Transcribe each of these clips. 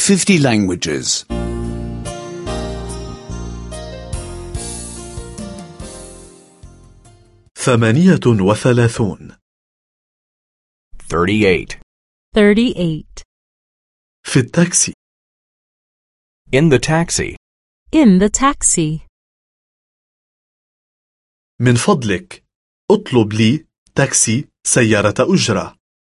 50 languages. 38 38. 38. في التاكسي. In the taxi. In the taxi. من فضلك اطلب لي تاكسي سيارة أجرة.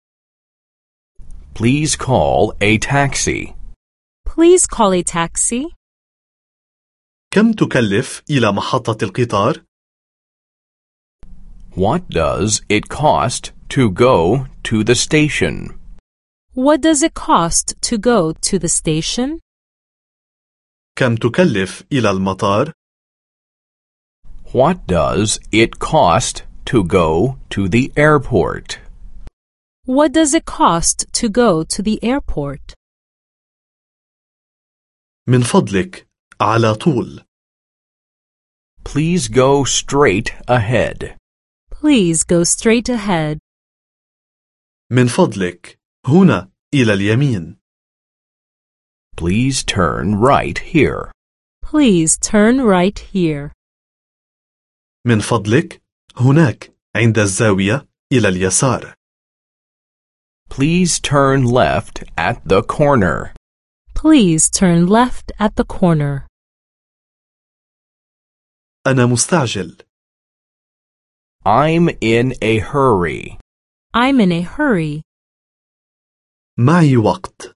Please call a taxi. Please call a taxi. كم تكلف إلى محطة القطار؟ What does it cost to go to the station? What does it cost to go to the station? كم تكلف إلى المطار؟ What does it cost to go to the airport? What does it cost to go to the airport? من فضلك على طول. Please go straight ahead. Please go straight ahead. من فضلك هنا إلى اليمين. Please turn right here. Please turn right here. من فضلك هناك عند الزاوية إلى اليسار. Please turn left at the corner. Please turn left at the corner. أنا مستعجل. I'm in a hurry. I'm in a hurry. معي وقت.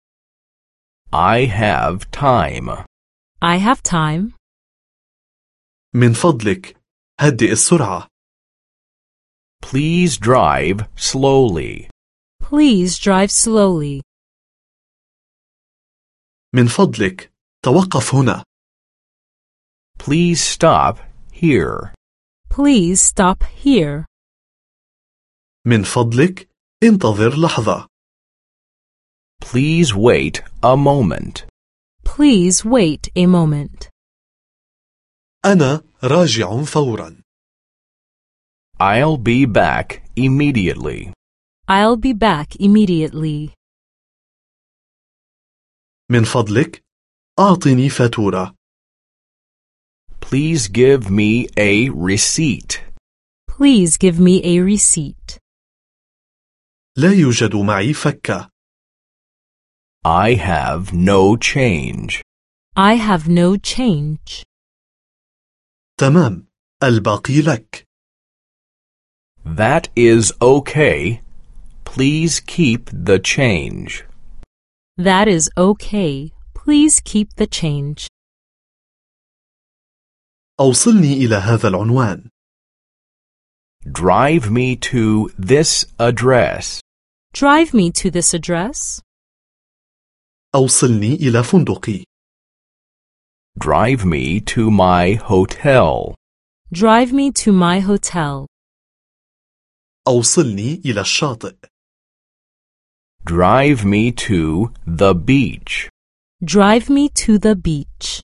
I have time. I have time. من فضلك هدئ السرعة. Please drive slowly. Please drive slowly. من فضلك توقف هنا. Please stop here. Please stop here. من فضلك انتظر لحظة. Please wait a moment. Please wait a moment. أنا راجع فورا. I'll be back immediately. I'll be back immediately. من فضلك أعطني فاتورة. Please give me a receipt. Please give me a receipt. لا يوجد معي فكة. I have no change. I have no change. تمام، الباقي لك. That is okay. Please keep the change. That is okay. Please keep the change. أوصلني إلى هذا العنوان. Drive me to this address. Drive me to this address. أوصلني إلى فندقي. Drive me to my hotel. Drive me to my hotel. أوصلني إلى الشاطئ. Drive me to the beach. Drive me to the beach.